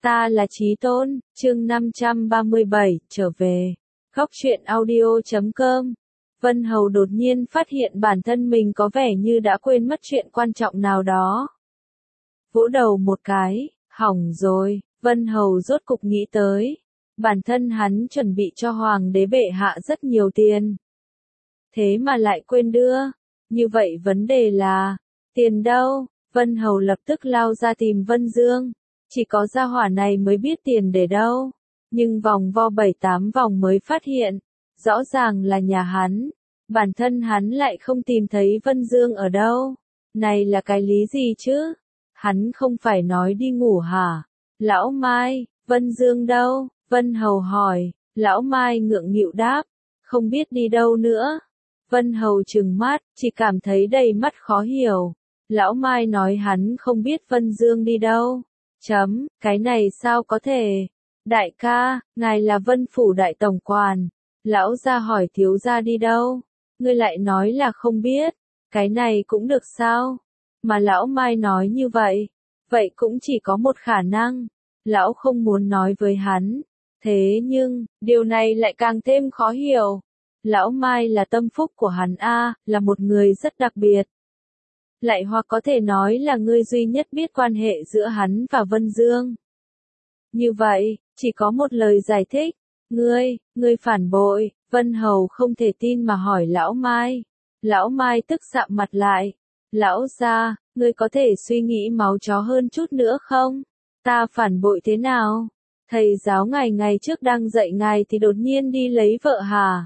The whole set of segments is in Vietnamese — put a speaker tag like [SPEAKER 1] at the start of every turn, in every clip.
[SPEAKER 1] Ta là Chí Tôn, chương 537, trở về. Góc truyện audio.com. Vân Hầu đột nhiên phát hiện bản thân mình có vẻ như đã quên mất chuyện quan trọng nào đó. Vỗ đầu một cái, hỏng rồi, Vân Hầu rốt cục nghĩ tới. Bản thân hắn chuẩn bị cho Hoàng đế bệ hạ rất nhiều tiền. Thế mà lại quên đưa. Như vậy vấn đề là, tiền đâu? Vân Hầu lập tức lao ra tìm Vân Dương. Chỉ có gia hỏa này mới biết tiền để đâu. Nhưng vòng vo 7-8 vòng mới phát hiện. Rõ ràng là nhà hắn. Bản thân hắn lại không tìm thấy Vân Dương ở đâu. Này là cái lý gì chứ? Hắn không phải nói đi ngủ hả? Lão Mai, Vân Dương đâu? Vân Hầu hỏi. Lão Mai ngượng nghịu đáp. Không biết đi đâu nữa. Vân Hầu trừng mắt, chỉ cảm thấy đầy mắt khó hiểu. Lão Mai nói hắn không biết Vân Dương đi đâu. Cái này sao có thể? Đại ca, ngài là Vân Phủ đại tổng quản. Lão gia hỏi thiếu gia đi đâu? Ngươi lại nói là không biết. Cái này cũng được sao? Mà lão Mai nói như vậy. Vậy cũng chỉ có một khả năng. Lão không muốn nói với hắn. Thế nhưng, điều này lại càng thêm khó hiểu. Lão Mai là tâm phúc của hắn là một người rất đặc biệt. Lại hoặc có thể nói là người duy nhất biết quan hệ giữa hắn và Vân Dương. Như vậy, chỉ có một lời giải thích. Ngươi phản bội. Vân Hầu không thể tin mà hỏi Lão Mai. Lão Mai tức sạm mặt lại. Lão gia, ngươi có thể suy nghĩ máu chó hơn chút nữa không? Ta phản bội thế nào? Thầy giáo ngày trước đang dạy ngài thì đột nhiên đi lấy vợ hả?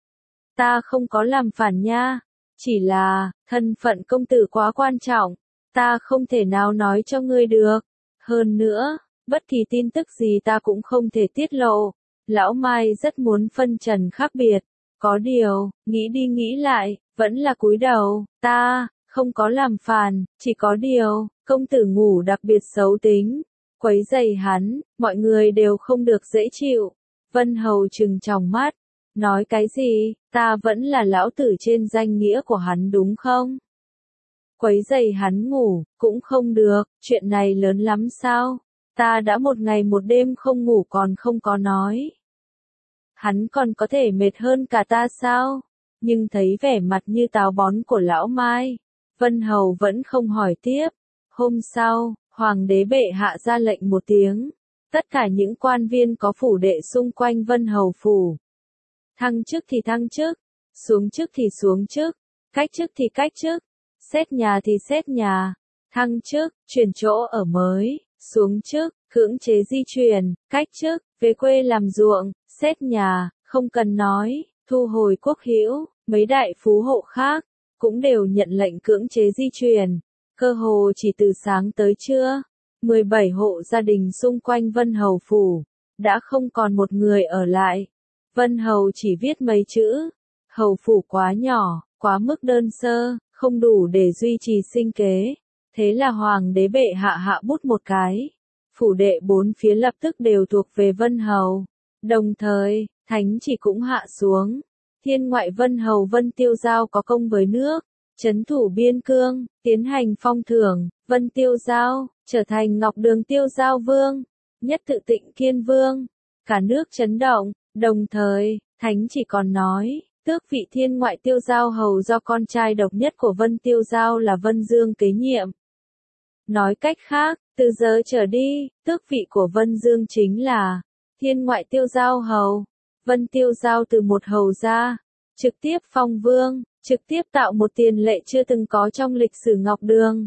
[SPEAKER 1] Ta không có làm phản nha. Chỉ là, thân phận công tử quá quan trọng. Ta không thể nào nói cho ngươi được. Hơn nữa, bất kỳ tin tức gì ta cũng không thể tiết lộ. Lão Mai rất muốn phân trần khác biệt. Có điều, nghĩ đi nghĩ lại, vẫn là cúi đầu. Ta, không có làm phản, chỉ có điều, công tử ngủ đặc biệt xấu tính. Quấy rầy hắn, mọi người đều không được dễ chịu. Vân Hầu trừng tròng mắt. Nói cái gì, ta vẫn là lão tử trên danh nghĩa của hắn đúng không? Quấy rầy hắn ngủ, cũng không được, chuyện này lớn lắm sao? Ta đã một ngày một đêm không ngủ còn không có nói. Hắn còn có thể mệt hơn cả ta sao? Nhưng thấy vẻ mặt như táo bón của lão Mai, Vân Hầu vẫn không hỏi tiếp. Hôm sau, Hoàng đế bệ hạ ra lệnh một tiếng. Tất cả những quan viên có phủ đệ xung quanh Vân Hầu phủ. Thăng chức thì thăng chức, xuống chức thì xuống chức, cách chức thì cách chức, xét nhà thì xét nhà, thăng chức, chuyển chỗ ở mới, xuống chức, cưỡng chế di chuyển, cách chức, về quê làm ruộng, xét nhà, không cần nói, thu hồi quốc hữu, mấy đại phú hộ khác, cũng đều nhận lệnh cưỡng chế di chuyển, cơ hồ chỉ từ sáng tới trưa, 17 hộ gia đình xung quanh Vân Hầu phủ, đã không còn một người ở lại. Vân Hầu chỉ viết mấy chữ, hầu phủ quá nhỏ, quá mức đơn sơ, không đủ để duy trì sinh kế. Thế là Hoàng đế bệ hạ hạ bút một cái. Phủ đệ bốn phía lập tức đều thuộc về Vân Hầu. Đồng thời, thánh chỉ cũng hạ xuống. Thiên ngoại Vân Hầu Vân Tiêu Giao có công với nước, trấn thủ biên cương, tiến hành phong thưởng, Vân Tiêu Giao, trở thành Ngọc Đường Tiêu Giao Vương, nhất tự Tịnh Kiên Vương. Cả nước chấn động. Đồng thời, thánh chỉ còn nói, tước vị thiên ngoại Tiêu Giao hầu do con trai độc nhất của Vân Tiêu Giao là Vân Dương kế nhiệm. Nói cách khác, từ giờ trở đi, tước vị của Vân Dương chính là thiên ngoại Tiêu Giao hầu. Vân Tiêu Giao từ một hầu ra, trực tiếp phong vương, trực tiếp tạo một tiền lệ chưa từng có trong lịch sử Ngọc Đường.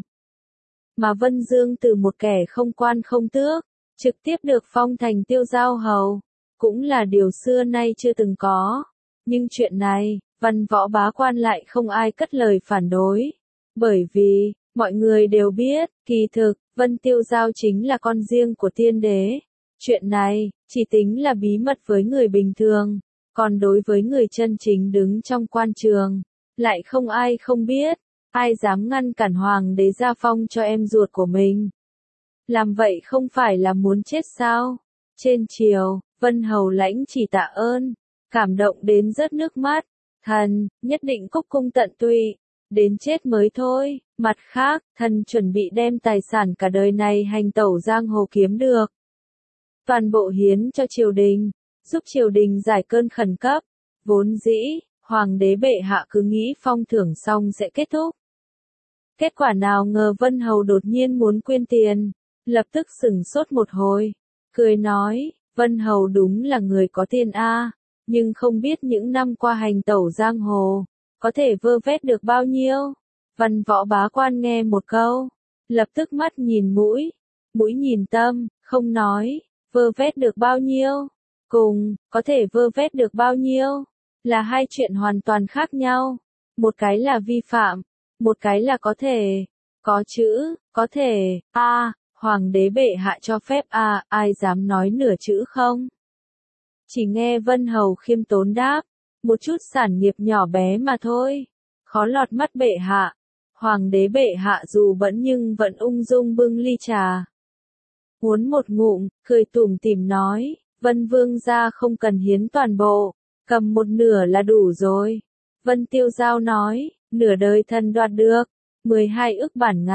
[SPEAKER 1] Mà Vân Dương từ một kẻ không quan không tước, trực tiếp được phong thành Tiêu Giao hầu. Cũng là điều xưa nay chưa từng có. Nhưng chuyện này, văn võ bá quan lại không ai cất lời phản đối. Bởi vì, mọi người đều biết, kỳ thực, Vân Tiêu Giao chính là con riêng của tiên đế. Chuyện này, chỉ tính là bí mật với người bình thường. Còn đối với người chân chính đứng trong quan trường, lại không ai không biết. Ai dám ngăn cản Hoàng đế gia phong cho em ruột của mình. Làm vậy không phải là muốn chết sao? Trên triều, Vân Hầu lãnh chỉ tạ ơn, cảm động đến rớt nước mắt. Thần, nhất định cúc cung tận tụy, đến chết mới thôi. Mặt khác, thần chuẩn bị đem tài sản cả đời này hành tẩu giang hồ kiếm được. toàn bộ hiến cho triều đình, giúp triều đình giải cơn khẩn cấp. Vốn dĩ, hoàng đế bệ hạ cứ nghĩ phong thưởng xong sẽ kết thúc. Kết quả nào ngờ Vân Hầu đột nhiên muốn quyên tiền, lập tức sửng sốt một hồi, cười nói, Vân Hầu đúng là người có tiền a, nhưng không biết những năm qua hành tẩu giang hồ, có thể vơ vét được bao nhiêu. Văn Võ Bá Quan nghe một câu, lập tức mắt nhìn mũi, mũi nhìn tâm, không nói, vơ vét được bao nhiêu, cùng, có thể vơ vét được bao nhiêu, là hai chuyện hoàn toàn khác nhau. Một cái là vi phạm, một cái là có thể. Có chữ, có thể, hoàng đế bệ hạ cho phép ai dám nói nửa chữ không? Chỉ nghe Vân Hầu khiêm tốn đáp, một chút sản nghiệp nhỏ bé mà thôi, khó lọt mắt bệ hạ. Hoàng đế bệ hạ dù bận nhưng vẫn ung dung bưng ly trà. Uống một ngụm, cười tủm tỉm nói, Vân Vương gia không cần hiến toàn bộ, cầm một nửa là đủ rồi. Vân Tiêu Giao nói, nửa đời thần đoạt được, 12 ức bản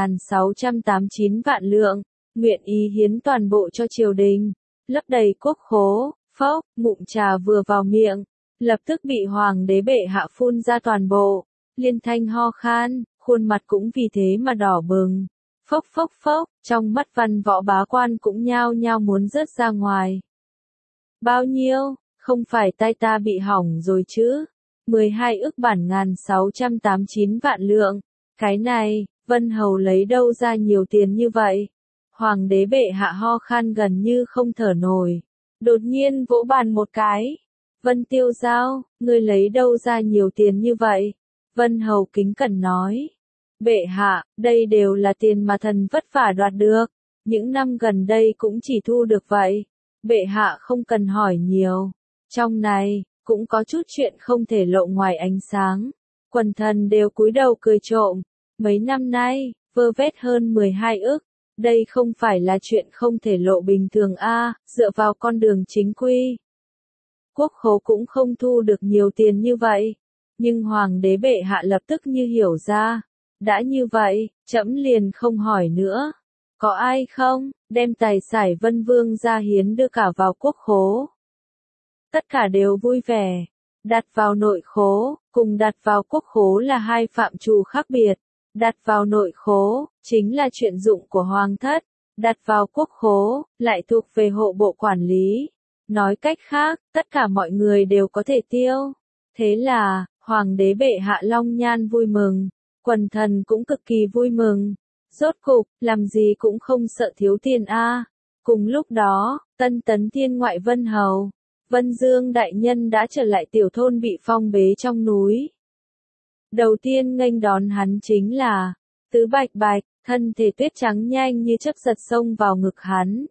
[SPEAKER 1] 1689 vạn lượng, nguyện ý hiến toàn bộ cho triều đình, lấp đầy quốc khố. Phốc, ngụm trà vừa vào miệng, lập tức bị hoàng đế bệ hạ phun ra toàn bộ, liên thanh ho khan, khuôn mặt cũng vì thế mà đỏ bừng. Phốc phốc phốc, trong mắt Văn Võ Bá Quan cũng nhao nhao muốn rớt ra ngoài. Bao nhiêu, không phải tay ta bị hỏng rồi chứ? 12 ức bản 1689 vạn lượng, cái này, Vân Hầu lấy đâu ra nhiều tiền như vậy? Hoàng đế bệ hạ ho khan gần như không thở nổi. Đột nhiên vỗ bàn một cái. Vân Tiêu Giao, ngươi lấy đâu ra nhiều tiền như vậy? Vân Hầu kính cẩn nói. Bệ hạ, đây đều là tiền mà thần vất vả đoạt được. Những năm gần đây cũng chỉ thu được vậy. Bệ hạ không cần hỏi nhiều. Trong này, cũng có chút chuyện không thể lộ ngoài ánh sáng. Quần thần đều cúi đầu cười trộm. Mấy năm nay, vơ vét hơn 12 ức. Đây không phải là chuyện không thể lộ bình thường dựa vào con đường chính quy. Quốc khố cũng không thu được nhiều tiền như vậy. Nhưng hoàng đế bệ hạ lập tức như hiểu ra. Đã như vậy, trẫm liền không hỏi nữa. Có ai không, đem tài sản Vân Vương ra hiến đưa cả vào quốc khố. Tất cả đều vui vẻ. Đặt vào nội khố, cùng đặt vào quốc khố là hai phạm trù khác biệt. Đặt vào nội khố, chính là chuyện dụng của hoàng thất. Đặt vào quốc khố, lại thuộc về hộ bộ quản lý. Nói cách khác, tất cả mọi người đều có thể tiêu. Thế là, hoàng đế bệ hạ long nhan vui mừng. Quần thần cũng cực kỳ vui mừng. Rốt cục, làm gì cũng không sợ thiếu tiền Cùng lúc đó, Tân Tấn Thiên ngoại Vân Hầu, Vân Dương đại nhân đã trở lại tiểu thôn bị phong bế trong núi. Đầu tiên nghênh đón hắn chính là Tứ Bạch Bạch, thân thể tuyết trắng nhanh như chớp giật xông vào ngực hắn.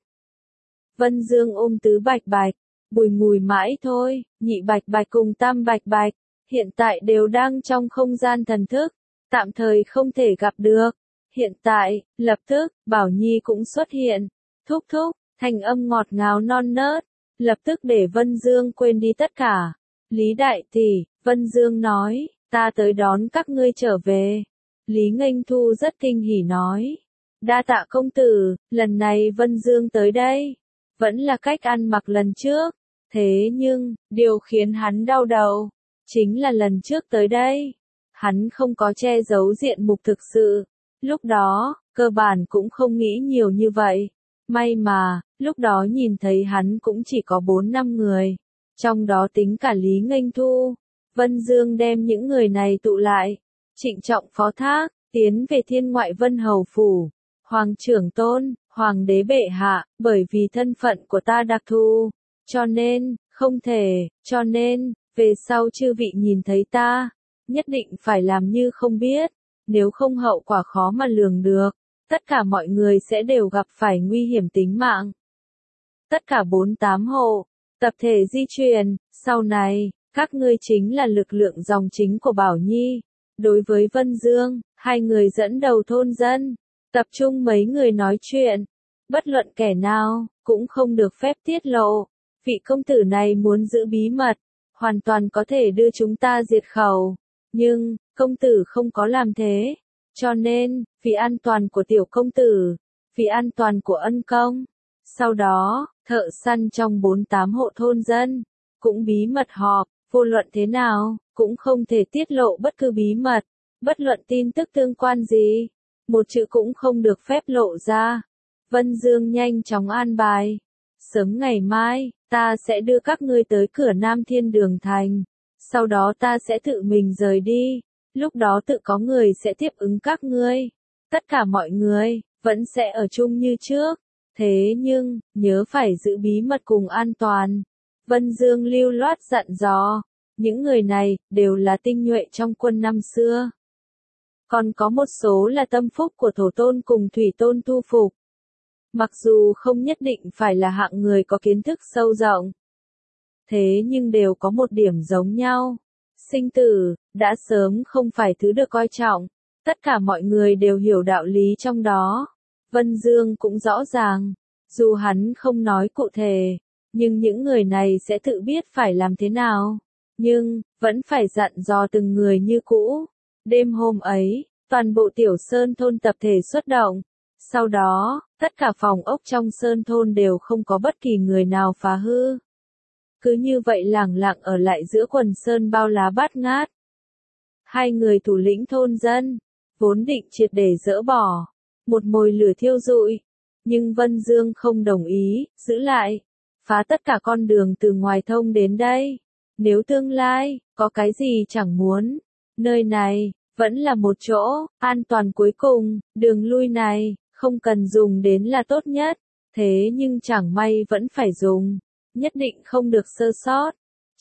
[SPEAKER 1] Vân Dương ôm Tứ Bạch Bạch, bùi ngùi mãi thôi, Nhị Bạch Bạch cùng Tam Bạch Bạch, hiện tại đều đang trong không gian thần thức, tạm thời không thể gặp được. Hiện tại, lập tức, Bảo Nhi cũng xuất hiện. Thúc thúc, thanh âm ngọt ngào non nớt, lập tức để Vân Dương quên đi tất cả. Lý đại tỷ, Vân Dương nói, ta tới đón các ngươi trở về. Lý Nghênh Thu rất kinh hỉ nói. Đa tạ công tử, lần này Vân Dương tới đây. Vẫn là cách ăn mặc lần trước. Thế nhưng, điều khiến hắn đau đầu, chính là lần trước tới đây. Hắn không có che giấu diện mục thực sự. Lúc đó, cơ bản cũng không nghĩ nhiều như vậy. May mà, lúc đó nhìn thấy hắn cũng chỉ có 4-5 người. Trong đó tính cả Lý Nghênh Thu. Vân Dương đem những người này tụ lại. Trịnh trọng phó thác, tiến về Thiên ngoại Vân Hầu phủ. Hoàng trưởng tôn, hoàng đế bệ hạ, bởi vì thân phận của ta đặc thù. Cho nên, không thể, cho nên, về sau chư vị nhìn thấy ta, nhất định phải làm như không biết. Nếu không hậu quả khó mà lường được, tất cả mọi người sẽ đều gặp phải nguy hiểm tính mạng. Tất cả 48 hộ, tập thể di chuyển, sau này, các ngươi chính là lực lượng dòng chính của Bảo Nhi. Đối với Vân Dương, hai người dẫn đầu thôn dân, tập trung mấy người nói chuyện, bất luận kẻ nào, cũng không được phép tiết lộ. Vị công tử này muốn giữ bí mật, hoàn toàn có thể đưa chúng ta diệt khẩu. Nhưng, công tử không có làm thế. Cho nên, vì an toàn của tiểu công tử, vì an toàn của ân công. Sau đó, Thợ săn trong 48 hộ thôn dân, cũng bí mật họp, vô luận thế nào, cũng không thể tiết lộ bất cứ bí mật, bất luận tin tức tương quan gì, một chữ cũng không được phép lộ ra. Vân Dương nhanh chóng an bài. Sớm ngày mai, ta sẽ đưa các ngươi tới cửa Nam Thiên Đường Thành. Sau đó ta sẽ tự mình rời đi. Lúc đó tự có người sẽ tiếp ứng các ngươi. Tất cả mọi người, vẫn sẽ ở chung như trước. Thế nhưng, nhớ phải giữ bí mật cùng an toàn. Vân Dương lưu loát dặn dò. Những người này, đều là tinh nhuệ trong quân năm xưa. Còn có một số là tâm phúc của thổ tôn cùng thủy tôn thu phục. Mặc dù không nhất định phải là hạng người có kiến thức sâu rộng. Thế nhưng đều có một điểm giống nhau. Sinh tử, đã sớm không phải thứ được coi trọng. Tất cả mọi người đều hiểu đạo lý trong đó. Vân Dương cũng rõ ràng. Dù hắn không nói cụ thể. Nhưng những người này sẽ tự biết phải làm thế nào. Nhưng, vẫn phải dặn dò từng người như cũ. Đêm hôm ấy, toàn bộ Tiểu Sơn thôn tập thể xuất động. Sau đó, tất cả phòng ốc trong Sơn thôn đều không có bất kỳ người nào phá hư. Cứ như vậy lẳng lặng ở lại giữa quần sơn bao lá bát ngát. Hai người thủ lĩnh thôn dân, vốn định triệt để dỡ bỏ, một mồi lửa thiêu rụi. Nhưng Vân Dương không đồng ý, giữ lại, phá tất cả con đường từ ngoài thông đến đây. Nếu tương lai, có cái gì chẳng muốn, nơi này, vẫn là một chỗ, an toàn cuối cùng, đường lui này, không cần dùng đến là tốt nhất. Thế nhưng chẳng may vẫn phải dùng, nhất định không được sơ sót.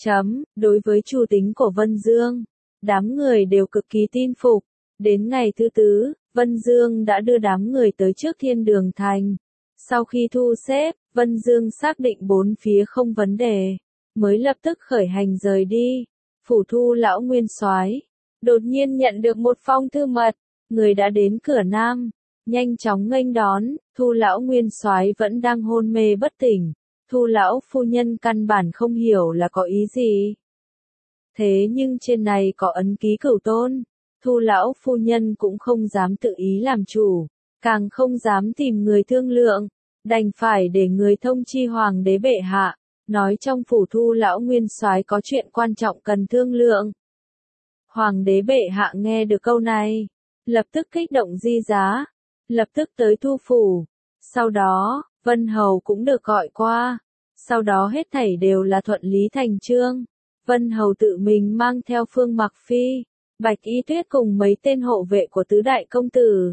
[SPEAKER 1] Đối với chủ tính của Vân Dương, đám người đều cực kỳ tin phục. Đến ngày thứ tư, Vân Dương đã đưa đám người tới trước Thiên Đường Thành. Sau khi thu xếp, Vân Dương xác định bốn phía không vấn đề, mới lập tức khởi hành rời đi. Phủ Thu lão nguyên soái đột nhiên nhận được một phong thư mật, người đã đến cửa Nam, nhanh chóng nghênh đón. Thu lão nguyên soái vẫn đang hôn mê bất tỉnh. Thu lão phu nhân căn bản không hiểu là có ý gì. Thế nhưng trên này có ấn ký Cửu Tôn, Thu lão phu nhân cũng không dám tự ý làm chủ, càng không dám tìm người thương lượng, đành phải để người thông chi hoàng đế bệ hạ, nói trong phủ Thu lão nguyên soái có chuyện quan trọng cần thương lượng. Hoàng đế bệ hạ nghe được câu này, lập tức kích động di giá, lập tức tới Thu phủ. Sau đó, Vân Hầu cũng được gọi qua. Sau đó hết thảy đều là thuận lý thành chương. Vân Hầu tự mình mang theo Phương Mặc Phi, Bạch Y Tuyết cùng mấy tên hộ vệ của tứ đại công tử.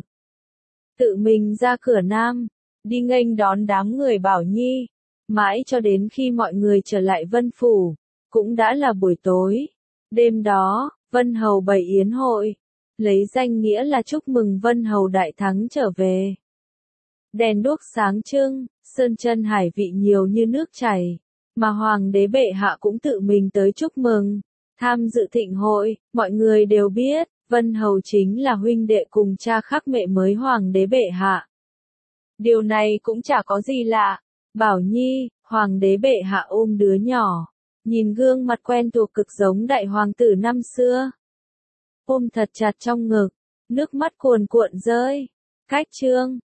[SPEAKER 1] Tự mình ra cửa Nam, đi nghênh đón đám người Bảo Nhi. Mãi cho đến khi mọi người trở lại Vân Phủ, cũng đã là buổi tối. Đêm đó, Vân Hầu bày yến hội, lấy danh nghĩa là chúc mừng Vân Hầu đại thắng trở về. Đèn đuốc sáng trưng, sơn chân hải vị nhiều như nước chảy, mà hoàng đế bệ hạ cũng tự mình tới chúc mừng, tham dự thịnh hội. Mọi người đều biết, Vân Hầu chính là huynh đệ cùng cha khác mẹ mới hoàng đế bệ hạ. Điều này cũng chả có gì lạ. Bảo Nhi, hoàng đế bệ hạ ôm đứa nhỏ, nhìn gương mặt quen thuộc cực giống đại hoàng tử năm xưa. Ôm thật chặt trong ngực, nước mắt cuồn cuộn rơi. Cách chương